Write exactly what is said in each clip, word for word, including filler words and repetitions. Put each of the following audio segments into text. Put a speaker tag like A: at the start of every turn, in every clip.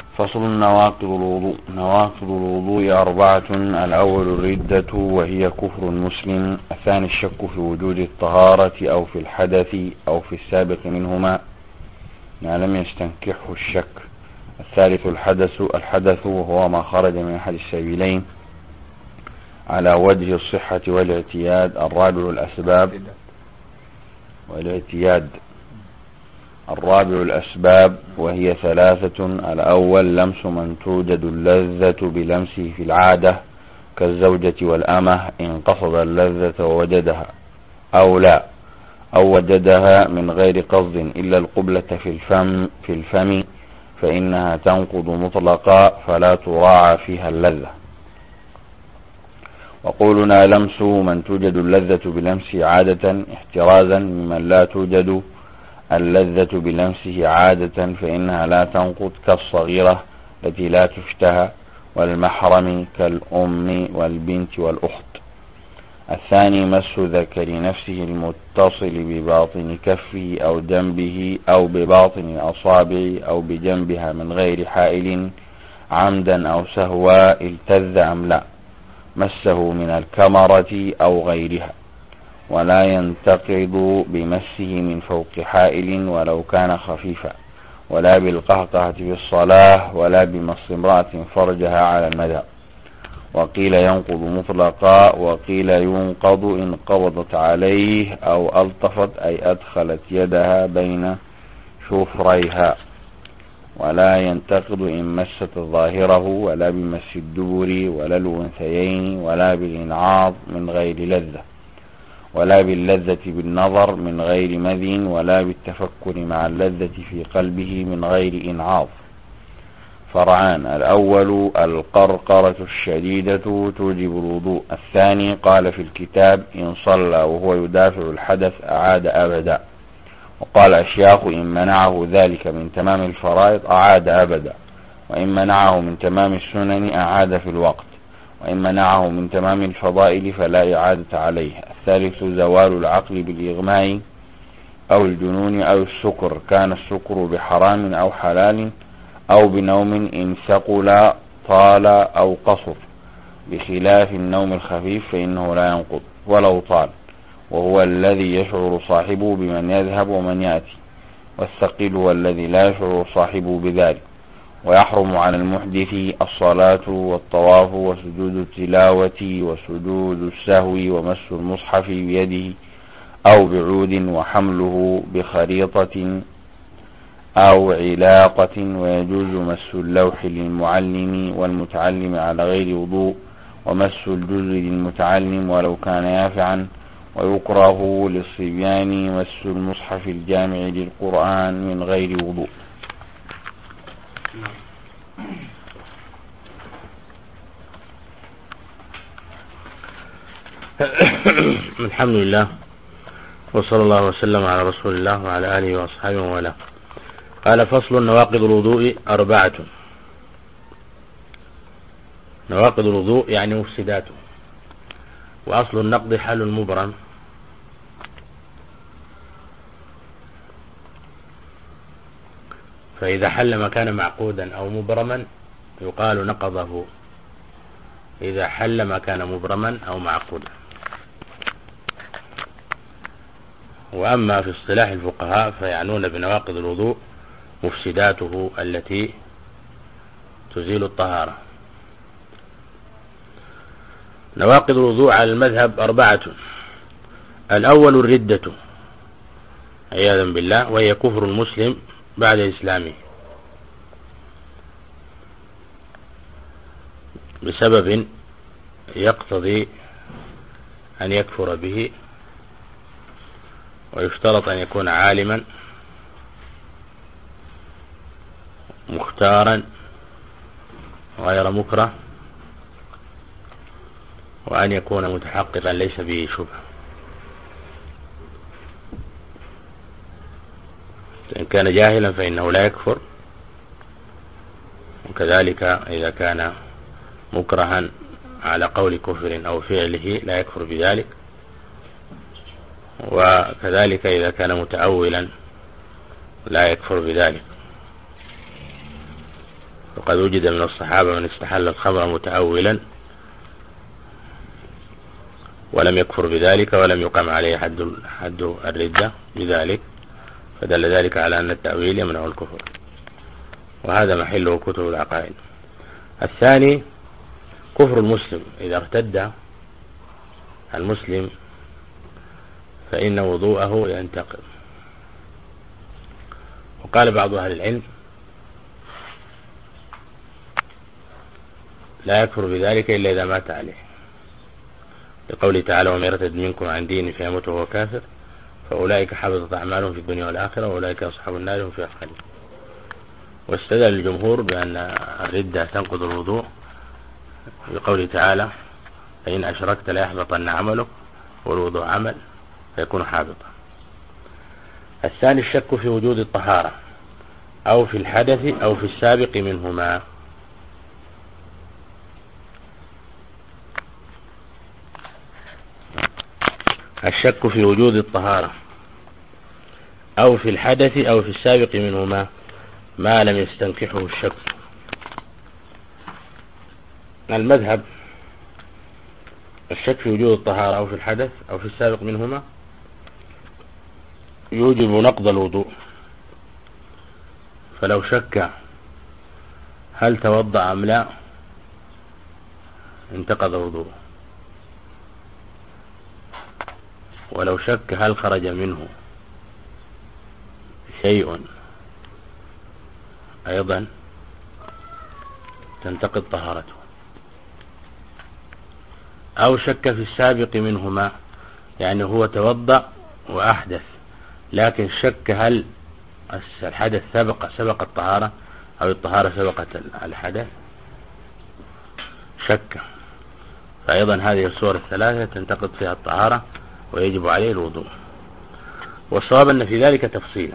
A: فصل نواقض الوضوء. نواقض الوضوء أربعة: الأول الردة وهي كفر المسلم، الثاني الشك في وجود الطهارة أو في الحدث أو في السابق منهما ما لم يستنكحه الشك، الثالث الحدث الحدث وهو ما خرج من أحد السبيلين على وجه الصحة والاعتياد، الرابع الأسباب والاعتياد الرابع الأسباب وهي ثلاثة: الأول لمس من توجد اللذة بلمسه في العادة كالزوجة والأمة إن قصد اللذة ووجدها أو لا، أو وجدها من غير قصد إلا القبلة في الفم, في الفم فإنها تنقض مطلقا فلا تراعى فيها اللذة. وقولنا لمس من توجد اللذة بلمسه عادة احترازا ممن لا توجد اللذة بلمسه عادة فإنها لا تنقض كالصغيرة التي لا تشتهى والمحرم كالأم والبنت والأخت. الثاني مس ذكر نفسه المتصل بباطن كفه أو جنبه أو بباطن الأصابع أو بجنبها من غير حائل عمدا أو سهوا التذ أم لا، مسه من الكمرة أو غيرها، ولا ينتقض بمسه من فوق حائل ولو كان خفيفا، ولا بالقهقهة في الصلاة، ولا بمس امرأة فرجها على المذهب. وقيل ينقض مطلقا، وقيل ينقض إن قبضت عليه أو ألطفت أي أدخلت يدها بين شفريها، ولا ينتقض إن مست ظاهره، ولا بمس الدبر ولا الأنثيين، ولا بالإنعاض من غير لذة، ولا باللذة بالنظر من غير مذي، ولا بالتفكر مع اللذة في قلبه من غير إنعاض. فرعان: الأول القرقرة الشديدة توجب الوضوء، الثاني قال في الكتاب إن صلى وهو يدافع الحدث أعاد أبدا، وقال أشياخ إن منعه ذلك من تمام الفرائض أعاد أبدا، وإن منعه من تمام السنن أعاد في الوقت، وإن منعه من تمام الفضائل فلا إعادة عليه. الثالث زوال العقل بالإغماء أو الجنون أو السكر، كان السكر بحرام أو حلال أو بنوم إن ثقل طال أو قصر، بخلاف النوم الخفيف فإنه لا ينقض ولو طال، وهو الذي يشعر صاحبه بمن يذهب ومن يأتي، والثقيل هو الذي لا يشعر صاحبه بذلك. ويحرم على المحدث الصلاة والطواف وسجود التلاوة وسجود السهو ومس المصحف بيده أو بعود وحمله بخريطة أو علاقة، ويجوز مس اللوح للمعلم والمتعلم على غير وضوء، ومس الجزء للمتعلم ولو كان يافعا، ويكره للصبيان مس المصحف الجامع للقرآن من غير وضوء.
B: الحمد لله وصلى الله وسلم على رسول الله وعلى آله وأصحابه وله. قال: فصل نواقض الوضوء أربعة. نواقض الوضوء يعني مفسداته. وأصل النقض حل المبرم، فإذا حل ما كان معقودا أو مبرما يقال نقضه، إذا حل ما كان مبرما أو معقودا. وأما في اصطلاح الفقهاء فيعنون بنواقض الوضوء مفسداته التي تزيل الطهارة. نواقض الوضوء على المذهب أربعة: الأول الردة عياذا بالله، وهي كفر المسلم بعد إسلامه بسبب يقتضي أن يكفر به، ويشترط أن يكون عالما مختارا غير مكره، وأن يكون متحققا ليس به شبهة. إن كان جاهلا فإنه لا يكفر، وكذلك إذا كان مكرها على قول كفر أو فعله لا يكفر بذلك، وكذلك إذا كان متأولا لا يكفر بذلك. وقد وجد من الصحابة من استحل الخمر متأولا ولم يكفر بذلك ولم يقم عليه حد حد الردة بذلك، فدل ذلك على أن التأويل يمنع الكفر، وهذا محله كتب العقائد. الثاني كفر المسلم، إذا ارتد المسلم فإن وضوءه ينتقض. وقال بعض أهل العلم لا يكفر بذلك إلا إذا مات عليه، لقوله تعالى ومن يرتد منكم عن دينه فيموت وهو كافر فأولئك حبطت أعمالهم في الدنيا والآخرة وأولئك أصحاب النار هم فيها خالدون. واستدل الجمهور بأن الردة تنقض الوضوء بقوله تعالى فإن أشركت لا يحبطن عملك والوضوء عمل فيكون حابطا. الثاني الشك في وجود الطهارة أو في الحدث أو في السابق منهما. الشك في وجود الطهارة أو في الحدث أو في السابق منهما ما لم يستنكحه الشك. المذهب الشك في وجود الطهارة أو في الحدث أو في السابق منهما يوجب نقض الوضوء، فلو شك هل توضأ أم لا انتقض وضوءه، ولو شك هل خرج منه شيء أيضا تنتقض طهارته، أو شك في السابق منهما يعني هو توضأ وأحدث لكن شك هل الحدث سبق سبق الطهارة أو الطهارة سبقت الحدث، شك، فأيضا هذه الصور الثلاثة تنتقض فيها الطهارة ويجب عليه الوضوء. والصواب أن في ذلك تفصيلا،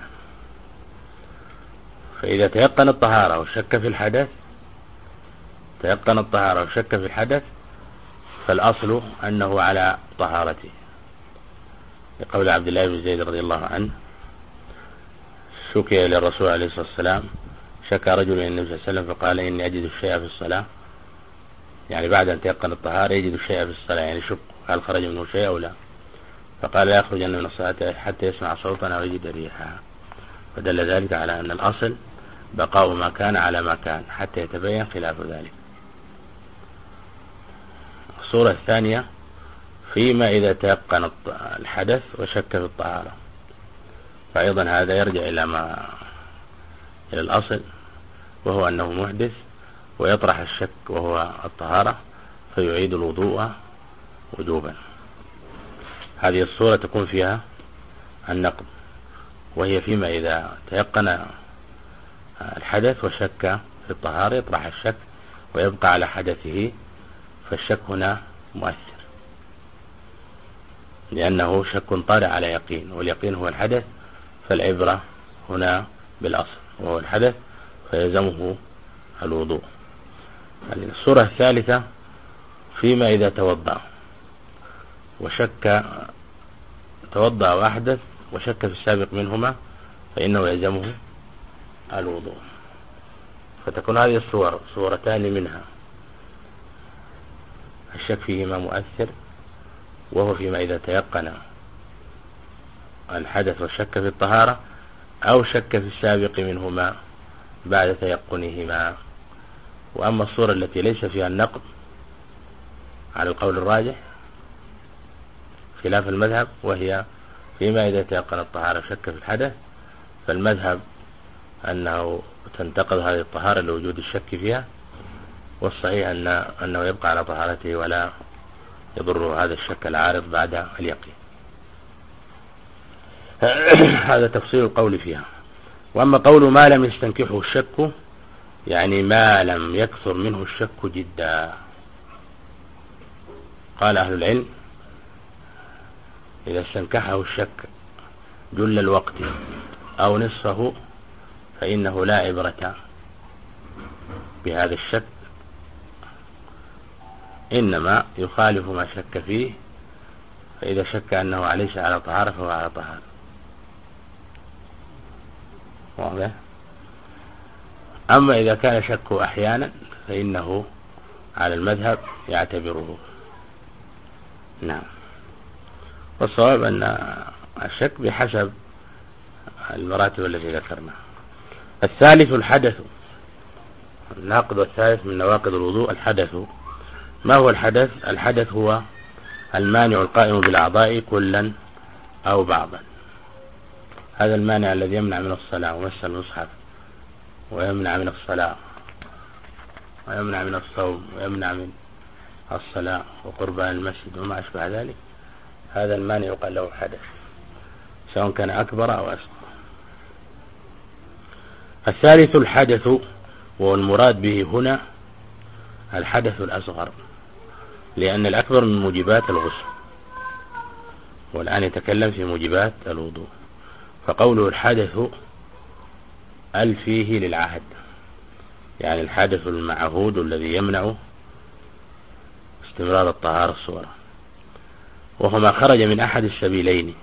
B: فإذا تيقن الطهارة وشك في الحدث تيقن الطهارة وشك في الحدث فالأصل أنه على طهارته، لقول عبد الله بن زيد رضي الله عنه شكي إلى الرسول عليه الصلاة والسلام، شكى رجل إلى النبي صلى الله عليه وسلم فقال إني أجد الشيء في الصلاة، يعني بعد أن تيقن الطهارة يجد الشيء في الصلاة، يعني شك هل خرج منه شيء أو لا، فقال لا يخرج من الصلاة حتى يسمع صوتا أو يجد ريحها، فدل ذلك على أن الأصل بقاء ما كان على ما كان حتى يتبين خلاف ذلك. الصورة الثانية فيما إذا تيقن الحدث وشك في الطهارة، فأيضا هذا يرجع إلى ما إلى الأصل وهو أنه محدث ويطرح الشك وهو الطهارة فيعيد الوضوء وجوبا. هذه الصورة تكون فيها النقض، وهي فيما إذا تيقن الحدث وشك في الطهارة يطرح الشك ويبقى على حدثه، فالشك هنا مؤثر لأنه شك طارئ على يقين، واليقين هو الحدث، فالعبرة هنا بالأصل وهو الحدث فيلزمه الوضوء. الصورة الثالثة فيما إذا توضأ وشك توضأ وأحدث وشك في السابق منهما فإنه يلزمه الوضوء، فتكون هذه الصور صورتان منها الشك فيهما مؤثر، وهو فيما إذا تيقن الحدث والشك في الطهارة أو شك في السابق منهما بعد تيقنهما. وأما الصورة التي ليس فيها النقض على القول الراجح خلاف المذهب وهي فيما إذا تيقن الطهارة وشك في الحدث، فالمذهب أنه تنتقض هذه الطهارة لوجود الشك فيها، والصحيح أن أنه يبقى على طهارته ولا يضر هذا الشك العارض بعد اليقين. هذا تفصيل القول فيها. وأما قول ما لم يستنكحه الشك يعني ما لم يكثر منه الشك جدا، قال أهل العلم إذا استنكحه الشك جل الوقت أو نصفه فإنه لا عبرة بهذا الشك، إنما يخالف ما شك فيه، فإذا شك أنه ليس على طهارة فهو على طهارة. واضح؟ أما إذا كان شكه أحيانا فإنه على المذهب يعتبره. نعم. والصواب أن الشك بحسب المراتب التي ذكرناها. الثالث الحدث. الناقض الثالث من نواقض الوضوء الحدث. ما هو الحدث؟ الحدث هو المانع القائم بالأعضاء كلا أو بعضا. هذا المانع الذي يمنع من الصلاة ومس المصحف ويمنع من الصلاة ويمنع من الصوم ويمنع من الصلاة وقربان المسجد وما أشبه ذلك، هذا المانع يقال له حدث سواء كان أكبر أو أصغر. الثالث الحدث، والمراد به هنا الحدث الأصغر، لأن الأكبر من موجبات الغسل، والآن يتكلم في موجبات الوضوء. فقوله الحدث أل فيه للعهد، يعني الحدث المعهود الذي يمنع استمرار الطهارة الصغرى، وهو ما خرج من أحد السبيلين.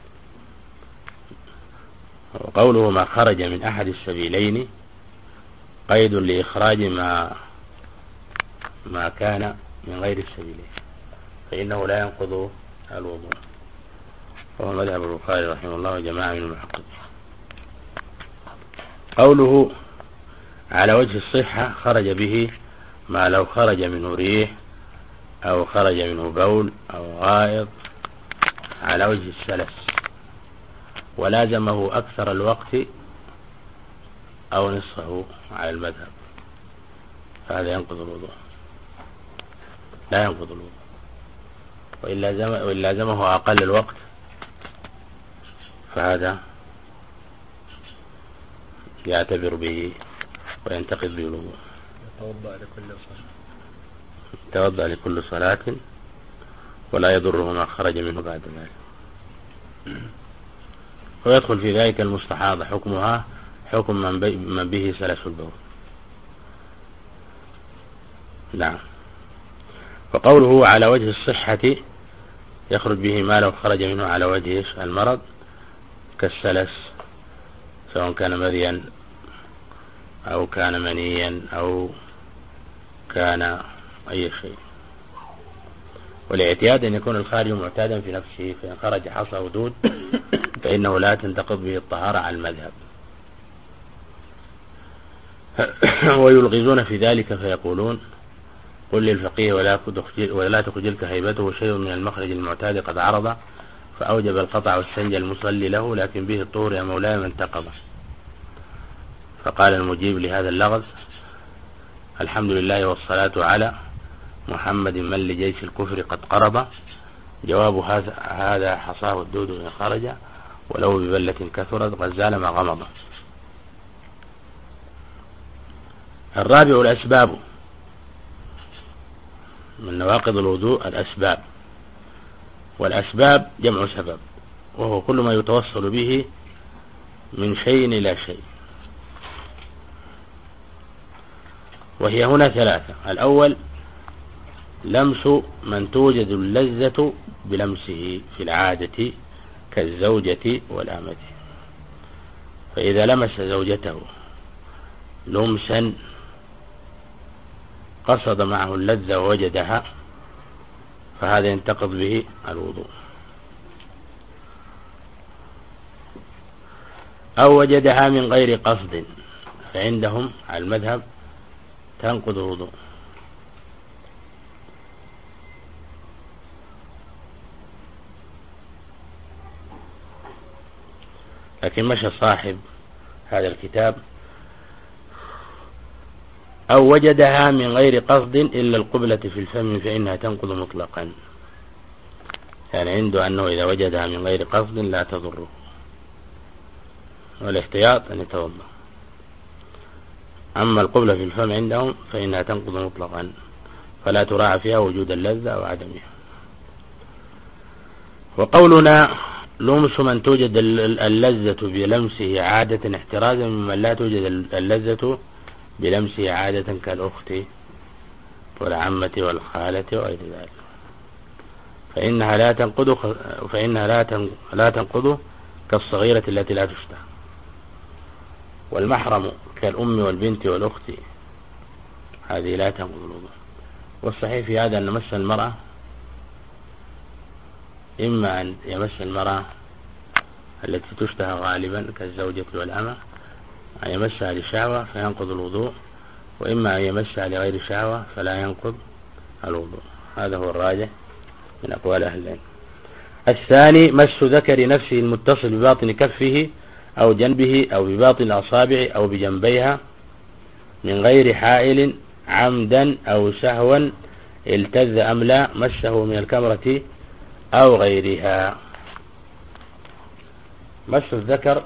B: وقوله ما خرج من أحد السبيلين قيد لإخراج ما ما كان من غير السبيلين، فإنه لا ينقض الوضوء، وهو مذهب البخاري رحمه الله وجماعة من المحققين. قوله على وجه الصحة خرج به ما لو خرج منه ريح أو خرج منه بول أو غائط على وجه السلس ولازمه أكثر الوقت أو نصفه على المذهب، فهذا ينقض الوضوء، لا ينقض الوضوء. وإن لازمه أقل الوقت فهذا يعتبر به وينتقض به الوضوء.
C: يتوضأ لكل صلاة
B: يتوضأ لكل صلاة ولا يضره ما خرج منه بعد ذلك. ويدخل في ذلك المستحاضة حكمها حكم من به سلس البول. نعم. وقوله على وجه الصحة يخرج به ما لو خرج منه على وجه المرض كالسلس، سواء كان مذيا أو كان منيا أو كان أي شيء. والاعتياد أن يكون الخارج معتادا في نفسه، فإن خرج حصى ودود فإنه لا تنتقض به الطهارة على المذهب. ويلغزون في ذلك فيقولون قل للفقيه ولا تخجلك هيبته شيء من المخرج المعتاد قد عرض فأوجب القطع واستنجى المصلي له، لكن به الطهر يا مولاي من انتقض. فقال المجيب لهذا اللغز الحمد لله والصلاة على محمد من لجيش الكفر قد قرب. جواب هذا هذا حصاه الدود إن خرج ولو ببلة كثرت غزال ما غمض. الرابع الأسباب. من نواقض الوضوء الأسباب، والأسباب جمع سبب، وهو كل ما يتوصل به من شيء إلى شيء، وهي هنا ثلاثة. الأول لمس من توجد اللذة بلمسه في العادة كالزوجة والأمة، فإذا لمس زوجته لمسا قصد معه اللذة ووجدها فهذا ينتقض به الوضوء. أو وجدها من غير قصد فعندهم على المذهب تنقض الوضوء. لكن مشى صاحب هذا الكتاب أو وجدها من غير قصد إلا القبلة في الفم فإنها تنقض مطلقا، يعني عنده أنه إذا وجدها من غير قصد لا تضره، والاحتياط أن يتوضأ. أما القبلة في الفم عندهم فإنها تنقض مطلقا، فلا تراعى فيها وجود اللذة وعدمها. وقولنا لمس من توجد اللذة بلمسه عادة احترازا ممن لا توجد اللذة بلمسه عادة كالأخت والعمة والخالة وغير ذلك، فإنها لا تنقض فإنها لا لا تنقض كالصغيرة التي لا تشتهى. والمحرم كالأم والبنت والأخت هذه لا تنقض الوضوء. والصحيح في هذا أن مس المرأة إما أن يمس المرأة التي تشتهى غالبا كالزوجة والأمة أن يمسها لشهوة فينقض الوضوء، وإما أن يمسها لغير شهوة فلا ينقض الوضوء. هذا هو الراجح من أقوال أهل العلم. الثاني مس ذكر نفسه المتصل بباطن كفه أو جنبه أو بباطن الأصابع أو بجنبيها من غير حائل عمدا أو سهوا التذ أم لا، مسه من الكمرة أو غيرها. مس الذكر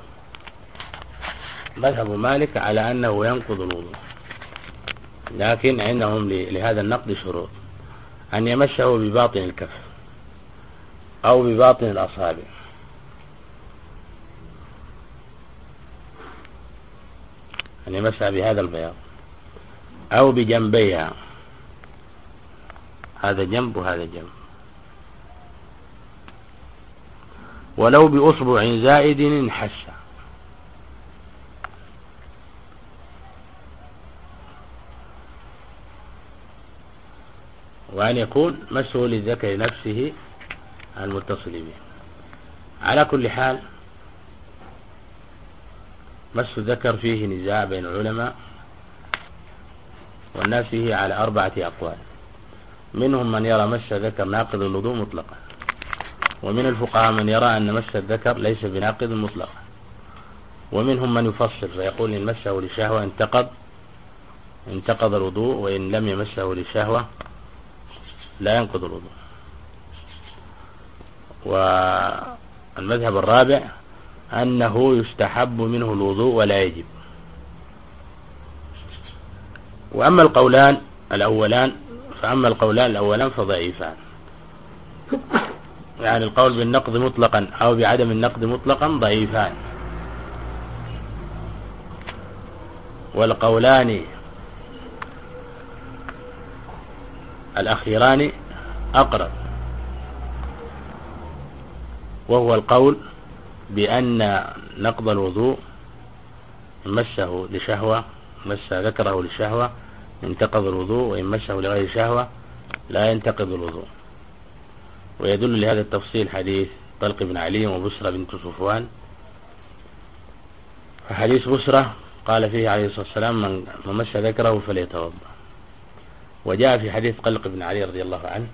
B: مذهب مالك على أنه ينقض الوضوء، لكن عندهم لهذا النقض شروط: أن يمسه بباطن الكف أو بباطن الأصابع أن يمسها بهذا البياض أو بجنبيها، هذا جنب وهذا جنب، ولو بأصبع زائد انحس، وأن يكون مسه للذكر نفسه المتصل به. على كل حال مس الذكر فيه نزاع بين العلماء، والناس فيه على أربعة أقوال. منهم من يرى مس الذكر ناقض الوضوء مطلقا، ومن الفقهاء من يرى أن مس الذكر ليس بناقض مطلقا، ومنهم من يفصل فيقول إن مسه لشهوة انتقض انتقض الوضوء، وإن لم يمسه لشهوة لا ينقض الوضوء. والمذهب الرابع أنه يستحب منه الوضوء ولا يجب. وأما القولان الأولان فأما القولان الأولان فضعيفان، يعني القول بالنقض مطلقا أو بعدم النقض مطلقا ضعيفان، والقولان الأخيران أقرب، وهو القول بأن نقض الوضوء إن مسه لشهوة مس ذكره لشهوة ينتقض الوضوء، وإن مسه لغير شهوة لا ينتقض الوضوء. ويدل لهذا التفصيل حديث طلق بن علي وبسرة بنت صفوان. فحديث بسرة قال فيه عليه الصلاة والسلام من مس ذكره فليتوضأ. وجاء في حديث طلق بن علي رضي الله عنه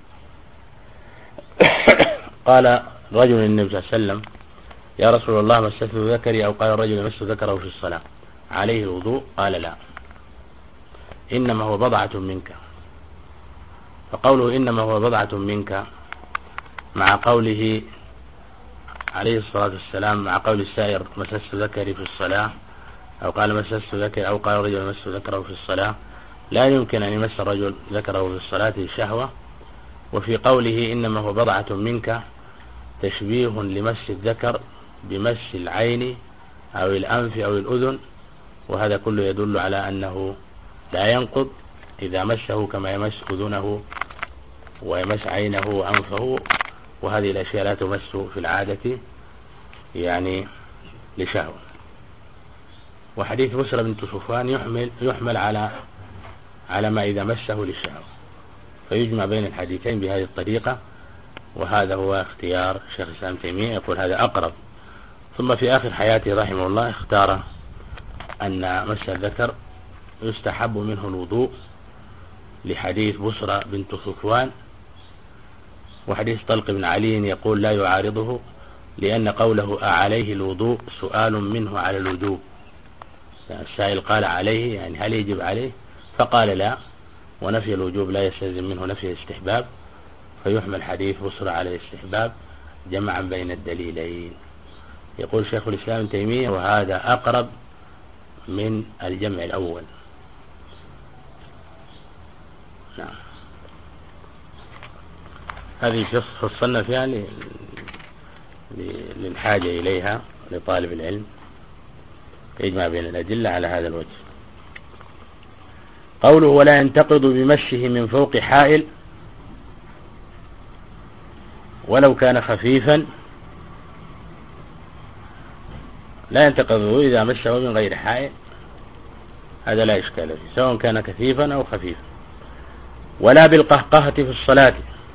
B: قال رجل النبي صلى الله عليه وسلم يا رسول الله مسته ذكري، أو قال الرجل يمس ذكره في الصلاة عليه الوضوء؟ قال لا، إنما هو بضعة منك. فقوله إنما هو بضعة منك مع قوله عليه الصلاة والسلام مع قول السائر مسست ذكري في الصلاة، أو قال مسست ذكري، أو قال الرجل يمس ذكره في الصلاة، لا يمكن أن يمس الرجل ذكره في الصلاة الشهوة. وفي قوله إنما هو بضعة منك تشبيه لمس الذكر بمس العين أو الأنف أو الأذن، وهذا كله يدل على أنه لا ينقض إذا مسه كما يمس أذنه ويمس عينه وأنفه، وهذه الأشياء لا تمس في العادة يعني لشهوة. وحديث بسرة بنت صفوان يحمل, يحمل على على ما إذا مسه للشهوة، فيجمع بين الحديثين بهذه الطريقة، وهذا هو اختيار شيخ الإسلام تيمية، يقول هذا أقرب. ثم في آخر حياته رحمه الله اختار أن مس الذكر يستحب منه الوضوء لحديث بسرة بنت صفوان، وحديث طلق بن علي يقول لا يعارضه، لأن قوله أعليه الوضوء سؤال منه على الوجوب، يعني السائل قال عليه يعني هل يجب عليه، فقال لا، ونفي الوجوب لا يستلزم منه نفي الاستحباب، فيحمل حديث بسرة على الاستحباب جمعا بين الدليلين. يقول شيخ الإسلام تيمية وهذا أقرب من الجمع الأول. نعم، هذه فصلنا فيها للحاجة إليها لطالب العلم يجمع بين الأدلة على هذا الوجه. قوله ولا ينتقض بمشه من فوق حائل ولو كان خفيفا، لا ينتقض الوضوء إذا مسه من غير حائل، هذا لا إشكال فيه سواء كان كثيفا أو خفيفا. ولا بالقهقهة في الصلاة،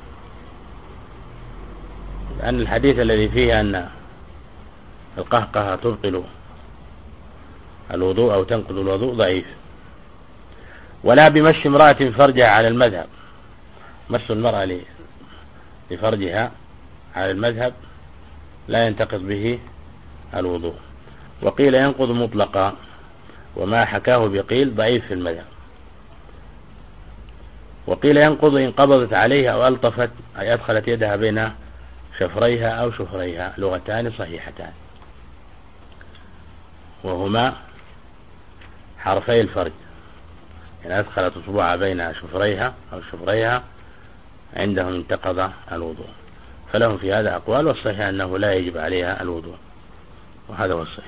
B: لأن الحديث الذي فيه أن القهقهة تبطل الوضوء أو تنقض الوضوء ضعيف. ولا بمس امرأة فرجها على المذهب، مس المرأة لفرجها على المذهب لا ينتقض به الوضوء. وقيل ينقض مطلقا، وما حكاه بقيل ضعيف في المذهب. وقيل ينقض إن قبضت عليها أو ألطفت، أي أدخلت يدها بين شفريها أو شفريها، لغتان صحيحتان وهما حرفي الفرج، يعني أدخلت أصبعها بين شفريها أو شفريها عندهم انتقض الوضوء. فلهم في هذا أقوال، والصحيح أنه لا يجب عليها الوضوء، وهذا هو الصحيح.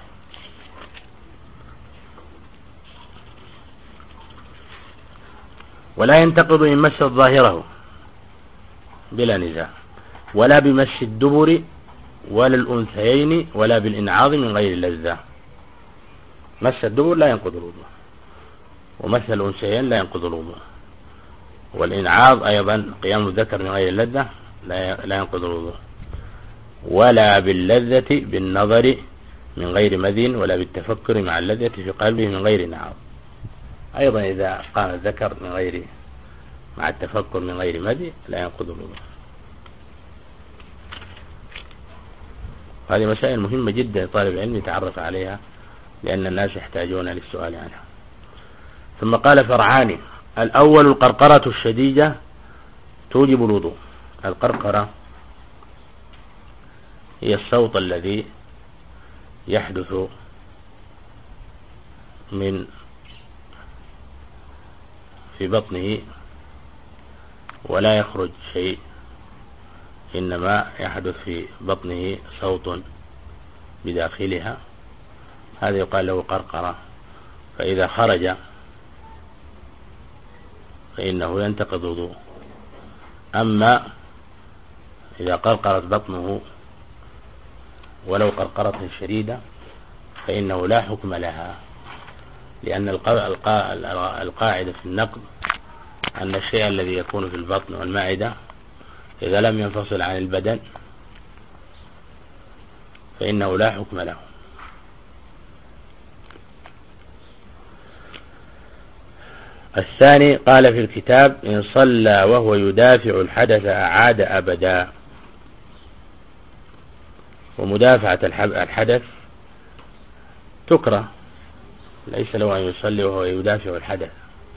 B: ولا ينتقض إن مس ظاهره بلا نزاع، ولا بمس الدبر ولا الأنثيين ولا بالإنعاض من غير اللذة. مس الدبر لا ينقض الوضوء، ومس الأنثيين لا ينقض الوضوء، والإنعاض أيضا قيام الذكر من غير اللذة لا ينقض الوضوء. ولا باللذة بالنظر من غير مذي، ولا بالتفكر مع اللذة في قلبه من غير انعاض، أيضا إذا قام الذكر من غير مع التفكر من غير مذي لا ينقض الوضوء. هذه مسائل مهمة جدا طالب العلم يتعرف عليها، لأن الناس يحتاجون للسؤال عنها. ثم قال فرعان: الأول القرقرة الشديدة توجب الوضوء. القرقرة هي الصوت الذي يحدث من في بطنه ولا يخرج شيء، إنما يحدث في بطنه صوت بداخلها، هذا يقال له قرقرة. فإذا خرج فإنه ينتقض وضوء. أما إذا قرقرت بطنه ولو قرقرة شديدة فإنه لا حكم لها، لأن القاعدة في النقض أن الشيء الذي يكون في البطن والمعدة إذا لم ينفصل عن البدن فإنه لا حكم له. الثاني قال في الكتاب: إن صلى وهو يدافع الحدث أعاد أبدا. ومدافعة الحدث تكره، ليس له أن يصلي وهو يدافع الحدث،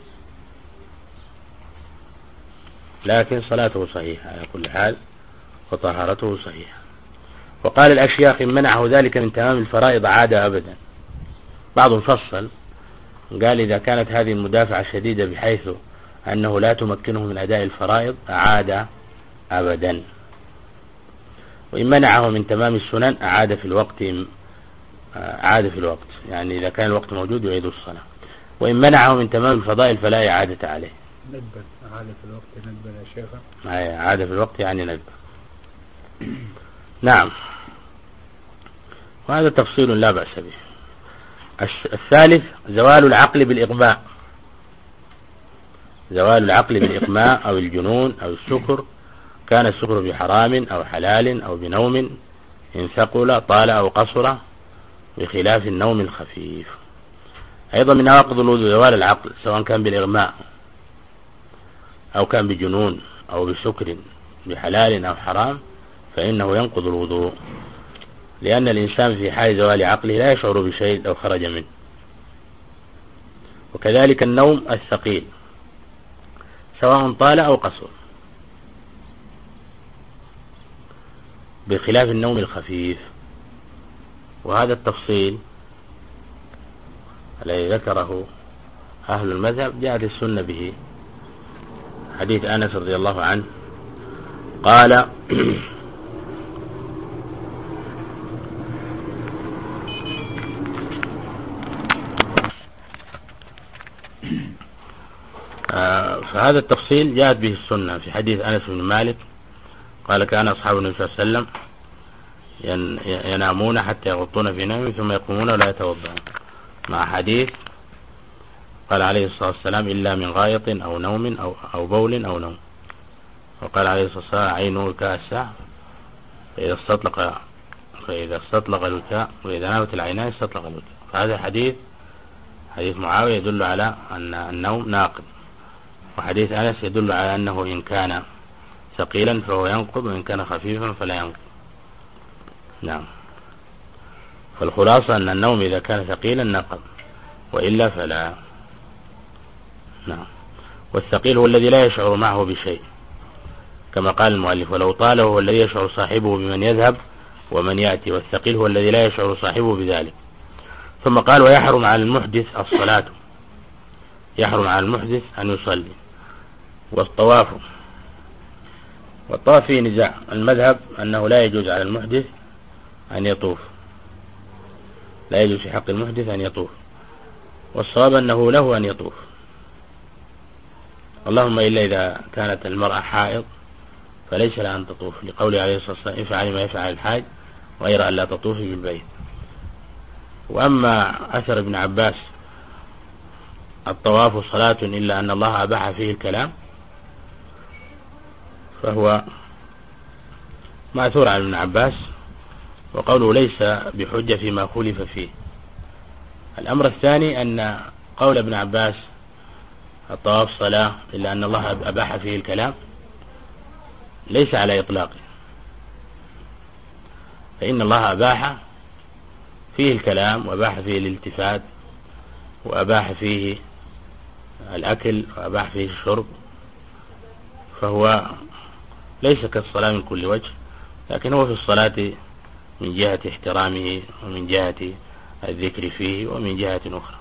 B: لكن صلاته صحيحة على كل حال وطهارته صحيحة. وقال الأشياخ: إن منعه ذلك من تمام الفرائض عاد أبدا. بعضهم فصل قال: إذا كانت هذه المدافعة شديدة بحيث أنه لا تمكنه من أداء الفرائض أعاد أبدا. وإن منعه من تمام السنن أعاد في الوقت أعاد في الوقت يعني إذا كان الوقت موجود يعيد الصلاة. وإن منعه من تمام الفضائل فلا إعادة عليه.
C: ندبا أعاد في الوقت ندبا يا شيخ.
B: أعاد في الوقت يعني ندبا. نعم، وهذا تفصيل لا بأس به. الثالث زوال العقل بالإغماء. زوال العقل بالإغماء أو الجنون أو السكر، كان السكر بحرام أو حلال أو بنوم إن ثقل طال أو قصر، بخلاف النوم الخفيف. أيضا من نواقض الوضوء زوال العقل، سواء كان بالإغماء أو كان بجنون أو بسكر بحلال أو حرام، فإنه ينقض الوضوء، لأن الإنسان في حال زوال عقله لا يشعر بشيء لو خرج منه. وكذلك النوم الثقيل سواء طال أو قصر، بخلاف النوم الخفيف. وهذا التفصيل الذي ذكره أهل المذهب جاءت السنة به. حديث أنس رضي الله عنه قال: فهذا التفصيل جاءت به السنة في حديث أنس بن مالك قال: كان أصحاب النبي صلى الله عليه وسلم ينامون حتى يغطون في نومهم ثم يقومون ولا يتوضؤون، مع حديث قال عليه الصلاة والسلام إلا من غائط أو نوم أو, أو بول أو نوم، وقال عليه الصلاة والسلام عينه كاسة فإذا استطلق فإذا استطلق الوكاء وإذا نامت العينان استطلق الوكاء. فهذا حديث حديث معاوية يدل على أن النوم ناقض، وحديث أنس يدل على أنه إن كان ثقيلا فهو ينقض وإن كان خفيفا فلا ينقض. نعم. فالخلاصة أن النوم إذا كان ثقيلا نقض وإلا فلا. نعم. والثقيل هو الذي لا يشعر معه بشيء، كما قال المؤلف ولو طاله هو الذي يشعر صاحبه بمن يذهب ومن يأتي، والثقيل هو الذي لا يشعر صاحبه بذلك. ثم قال ويحرم على المحدث الصلاة، يحرم على المحدث أن يصلي. والطواف، والطواف فيه نزاع، المذهب أنه لا يجوز على المحدث أن يطوف، لا يجوز في حق المحدث أن يطوف، والصواب أنه له أن يطوف، اللهم إلا إذا كانت المرأة حائض فليس لها أن تطوف، لقوله عليه الصلاة والسلام افعل ما يفعل الحاج غير أن لا تطوفي بالبيت. وأما أثر ابن عباس الطواف صلاة إلا أن الله أباح فيه الكلام، فهو مأثور عن ابن عباس، وقوله ليس بحجة فيما خلف فيه. الأمر الثاني أن قول ابن عباس الطواف صلاة إلا أن الله أباح فيه الكلام ليس على إطلاقه، فإن الله أباح فيه الكلام وأباح فيه الالتفات وأباح فيه الأكل وأباح فيه الشرب، فهو ليس كالصلاة من كل وجه، لكن هو في الصلاة من جهة احترامه ومن جهة الذكر فيه ومن جهة أخرى.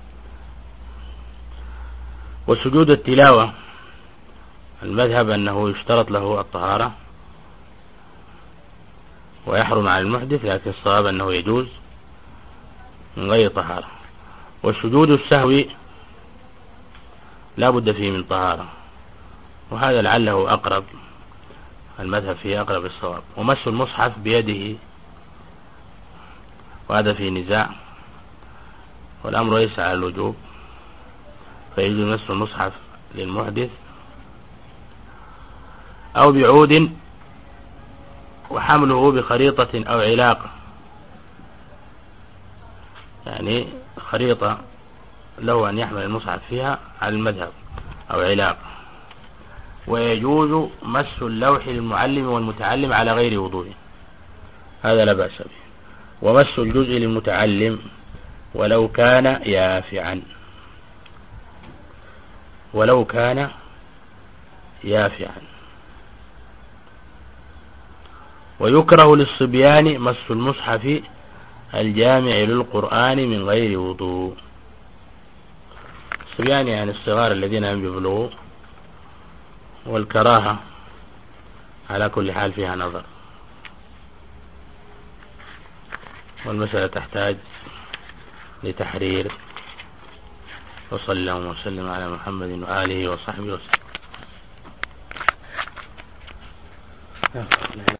B: وسجود التلاوة المذهب أنه يشترط له الطهارة ويحرم على المحدث، لكن الصواب أنه يجوز من غير طهارة. والسجود السهو لا بد فيه من طهارة، وهذا لعله أقرب، المذهب فيه أقرب الصواب. ومس المصحف بيده وهذا فيه نزاع، والأمر ليس على الوجوب، فيجوز مس المصحف للمحدث أو بعود وحمله بخريطة أو علاقة، يعني خريطة له أن يحمل المصحف فيها على المذهب أو علاقة. ويجوز مس اللوح للمعلم والمتعلم على غير وضوء، هذا لا بأس به. ومس الجزء للمتعلم ولو كان يافعا، ولو كان يافعا. ويكره للصبيان مس المصحف الجامع للقرآن من غير وضوء، الصبيان يعني الصغار الذين لم يبلغوا، والكراهة على كل حال فيها نظر، والمسألة تحتاج لتحرير. وصلى الله وسلم على محمد وآله وصحبه وسلم.